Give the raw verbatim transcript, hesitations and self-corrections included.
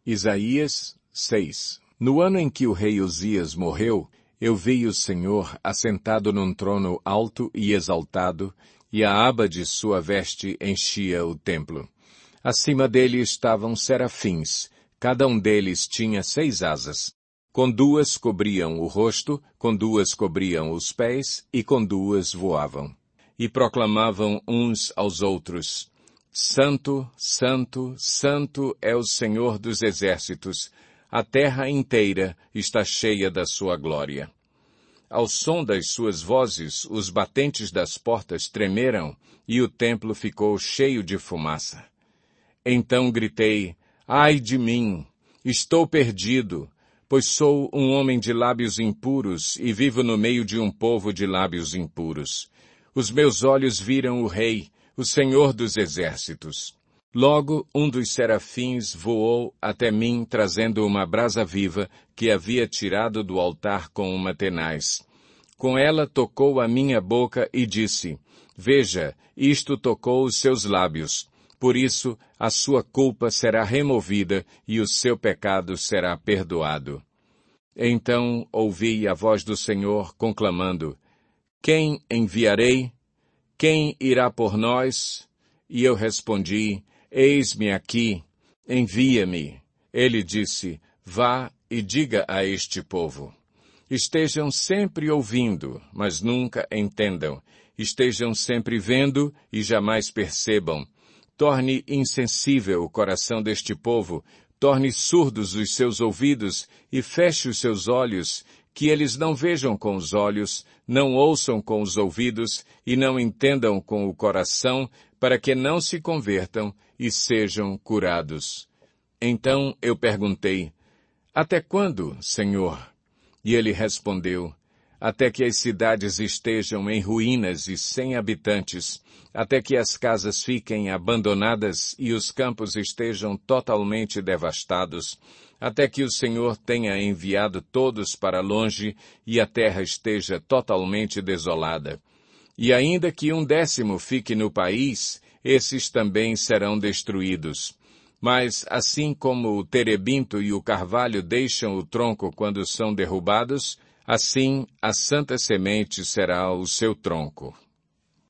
Isaías seis. No ano em que o rei Uzias morreu, eu vi o Senhor assentado num trono alto e exaltado, e a aba de sua veste enchia o templo. Acima dele estavam serafins, cada um deles tinha seis asas. Com duas cobriam o rosto, com duas cobriam os pés, e com duas voavam. E proclamavam uns aos outros: Santo, Santo, Santo é o Senhor dos exércitos, a terra inteira está cheia da sua glória. Ao som das suas vozes, os batentes das portas tremeram, e o templo ficou cheio de fumaça. Então gritei: Ai de mim! Estou perdido, pois sou um homem de lábios impuros e vivo no meio de um povo de lábios impuros. Os meus olhos viram o Rei, o Senhor dos exércitos. Logo um dos serafins voou até mim trazendo uma brasa viva que havia tirado do altar com uma tenaz. Com ela tocou a minha boca e disse: Veja, isto tocou os seus lábios. Por isso, a sua culpa será removida e o seu pecado será perdoado. Então ouvi a voz do Senhor conclamando: Quem enviarei? Quem irá por nós? E eu respondi: Eis-me aqui, envia-me. Ele disse: Vá e diga a este povo. Estejam sempre ouvindo, mas nunca entendam. Estejam sempre vendo e jamais percebam. Torne insensível o coração deste povo, torne surdos os seus ouvidos e feche os seus olhos, que eles não vejam com os olhos, não ouçam com os ouvidos e não entendam com o coração, para que não se convertam e sejam curados. Então eu perguntei: Até quando, Senhor? E ele respondeu: Até que as cidades estejam em ruínas e sem habitantes, até que as casas fiquem abandonadas e os campos estejam totalmente devastados, até que o Senhor tenha enviado todos para longe e a terra esteja totalmente desolada. E ainda que um décimo fique no país, esses também serão destruídos. Mas, assim como o terebinto e o carvalho deixam o tronco quando são derrubados, assim a santa semente será o seu tronco.